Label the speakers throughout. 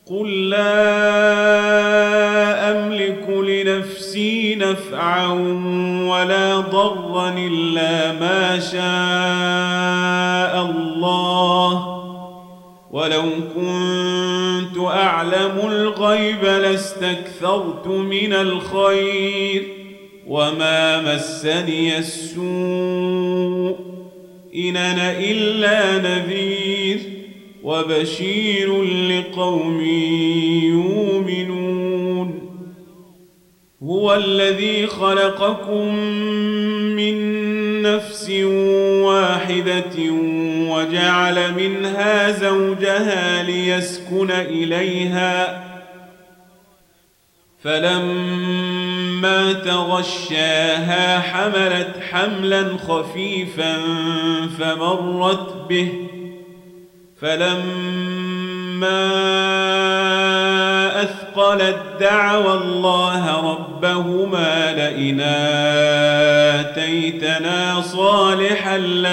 Speaker 1: قل لا أملك لنفسي نفعا ولا ضرا إلا ما شاء الله ولو كنت أعلم الغيب لاستكثرت من الخير وما مسني السوء إن أنا إلا نذير وبشير لقوم يؤمنون هو الذي خلقكم من نفس واحدة وجعل منها زوجها ليسكن إليها فلما تغشاها حملت حملا خفيفا فمرت به فلما أثقلت دعوا الله ربهما لئن آتيتنا صالحا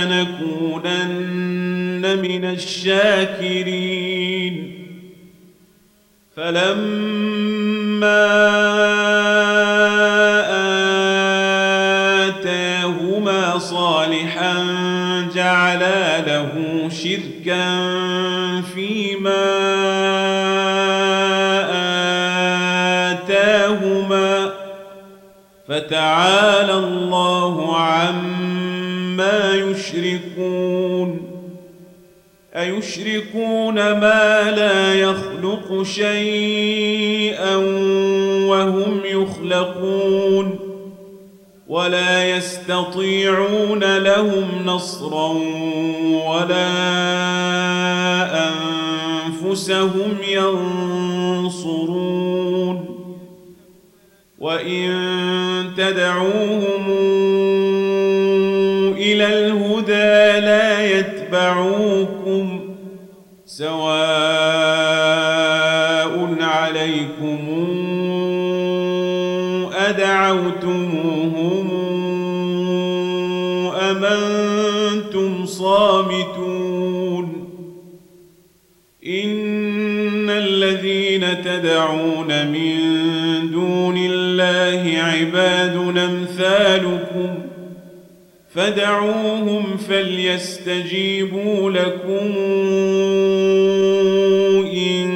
Speaker 1: لنكونن من الشاكرين فلما آتاهما صالحا جعلا له شركا فيما آتاهما فتعالى الله عما يشركون أيشركون ما لا يخلق شيئا وهم يخلقون ولا يستطيعون لهم نصرا ولا أنفسهم ينصرون وإن تدعوهم إلى الهدى لا يتبعوكم سواء عليكم أدعوتموهم أم أنتم صامتون إن الذين تدعون من دون الله عباد أمثالكم فدعوهم فليستجيبوا لكم إن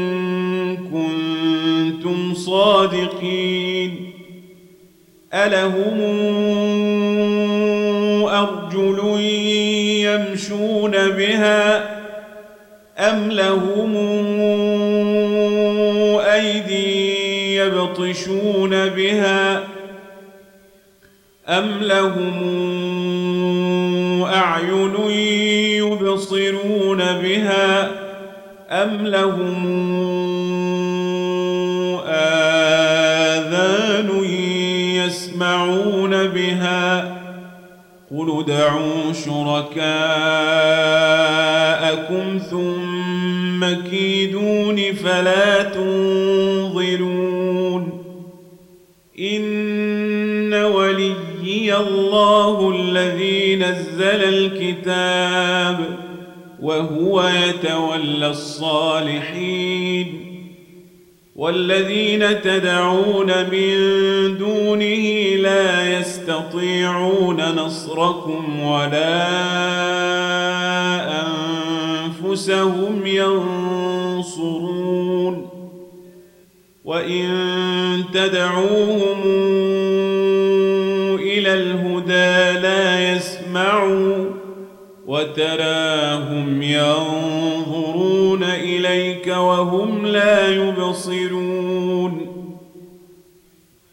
Speaker 1: كنتم صادقين ألهم أرجل يمشون بها أم لهم أيدي يبطشون بها أم لهم أعين يبصرون بها أم لهم آذان يسمعون بها قل ادعوا شركاءكم ثم كيدون فلا تنظرون إن وليي الله الذي نزل الكتاب وهو يتولى الصالحين والذين تدعون من دونه لا يستطيعون نصركم ولا أنفسهم ينصرون وإن تدعوهم إلى الهدى لا يسمعوا وتراهم ينظرون إليك وهم لا يبصرون